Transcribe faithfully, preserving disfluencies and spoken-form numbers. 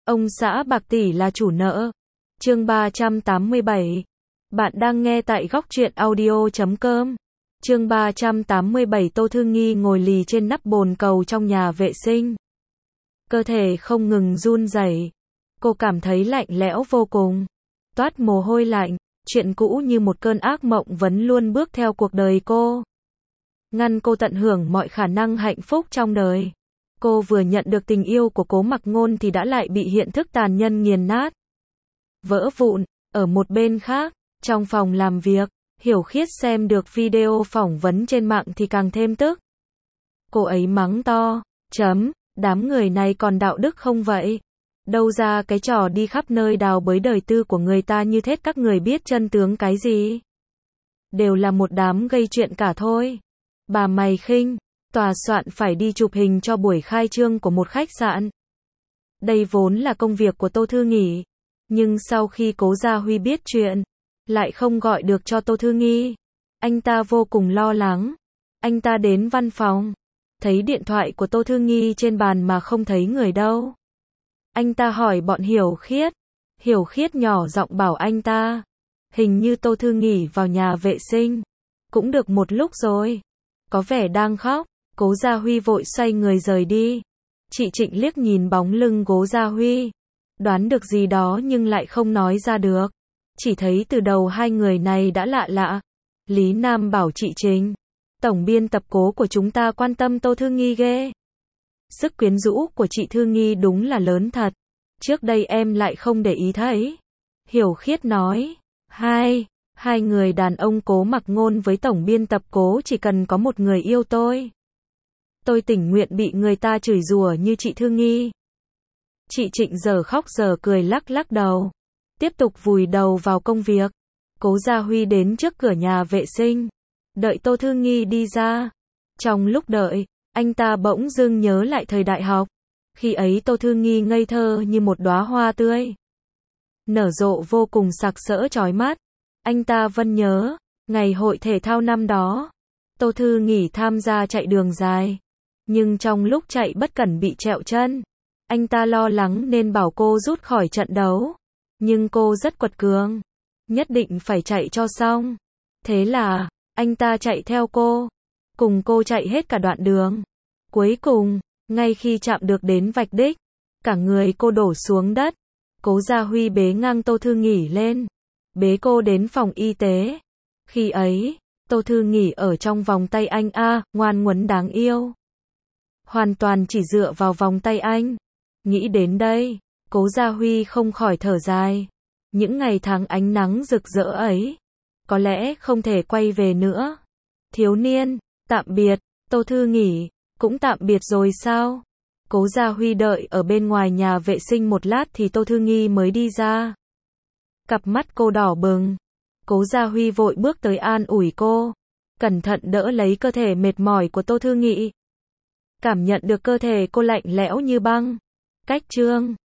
Ông xã bạc tỷ là chủ nợ. Chương ba trăm tám mươi bảy. Bạn đang nghe tại góc truyện audio chấm com. Chương ba trăm tám mươi bảy. Tô Thư Nghi ngồi lì trên nắp bồn cầu trong nhà vệ sinh. Cơ thể không ngừng run rẩy. Cô cảm thấy lạnh lẽo vô cùng. Toát mồ hôi lạnh. Chuyện cũ như một cơn ác mộng vẫn luôn bước theo cuộc đời cô. Ngăn cô tận hưởng mọi khả năng hạnh phúc trong đời. Cô vừa nhận được tình yêu của Cố Mặc Ngôn thì đã lại bị hiện thực tàn nhẫn nghiền nát. Vỡ vụn. Ở một bên khác, trong phòng làm việc, Hiểu Khiết xem được video phỏng vấn trên mạng thì càng thêm tức. Cô ấy mắng to, chấm, đám người này còn đạo đức không vậy? Đâu ra cái trò đi khắp nơi đào bới đời tư của người ta như thế, các người biết chân tướng cái gì? Đều là một đám gây chuyện cả thôi. Bà mày khinh, tòa soạn phải đi chụp hình cho buổi khai trương của một khách sạn. Đây vốn là công việc của Tô Thư Nghi. Nhưng sau khi Cố Gia Huy biết chuyện, lại không gọi được cho Tô Thư Nghi. Anh ta vô cùng lo lắng. Anh ta đến văn phòng, thấy điện thoại của Tô Thư Nghi trên bàn mà không thấy người đâu. Anh ta hỏi bọn Hiểu Khiết. Hiểu Khiết nhỏ giọng bảo anh ta, hình như Tô Thư Nghi vào nhà vệ sinh. Cũng được một lúc rồi. Có vẻ đang khóc. Cố Gia Huy vội xoay người rời đi. Chị Trịnh liếc nhìn bóng lưng Cố Gia Huy. Đoán được gì đó nhưng lại không nói ra được. Chỉ thấy từ đầu hai người này đã lạ lạ. Lý Nam bảo chị Trịnh, tổng biên tập Cố của chúng ta quan tâm Tô Thư Nghi ghê. Sức quyến rũ của chị Thư Nghi đúng là lớn thật. Trước đây em lại không để ý thấy. Hiểu Khiết nói. Hai, hai người đàn ông Cố Mặc Ngôn với tổng biên tập Cố chỉ cần có một người yêu tôi. Tôi tình nguyện bị người ta chửi rủa như chị Thư Nghi. Chị Trịnh giờ khóc giờ cười lắc lắc đầu. Tiếp tục vùi đầu vào công việc. Cố Gia Huy đến trước cửa nhà vệ sinh. Đợi Tô Thư Nghi đi ra. Trong lúc đợi, anh ta bỗng dưng nhớ lại thời đại học. Khi ấy Tô Thư Nghi ngây thơ như một đóa hoa tươi. Nở rộ vô cùng sặc sỡ chói mắt. Anh ta vẫn nhớ, ngày hội thể thao năm đó. Tô Thư Nghi tham gia chạy đường dài. Nhưng trong lúc chạy bất cẩn bị trẹo chân. Anh ta lo lắng nên bảo cô rút khỏi trận đấu. Nhưng cô rất quật cường. Nhất định phải chạy cho xong. Thế là, anh ta chạy theo cô. Cùng cô chạy hết cả đoạn đường. Cuối cùng, ngay khi chạm được đến vạch đích, cả người cô đổ xuống đất. Cố Gia Huy bế ngang Tô Thư Nghi lên. Bế cô đến phòng y tế. Khi ấy, Tô Thư Nghi ở trong vòng tay anh a, ngoan ngoãn đáng yêu. Hoàn toàn chỉ dựa vào vòng tay anh. Nghĩ đến đây, Cố Gia Huy không khỏi thở dài. Những ngày tháng ánh nắng rực rỡ ấy, có lẽ không thể quay về nữa. Thiếu niên, tạm biệt. Tô Thư Nghi, cũng tạm biệt rồi sao? Cố Gia Huy đợi ở bên ngoài nhà vệ sinh một lát thì Tô Thư Nghi mới đi ra. Cặp mắt cô đỏ bừng. Cố Gia Huy vội bước tới an ủi cô. Cẩn thận đỡ lấy cơ thể mệt mỏi của Tô Thư Nghi. Cảm nhận được cơ thể cô lạnh lẽo như băng. Cách chương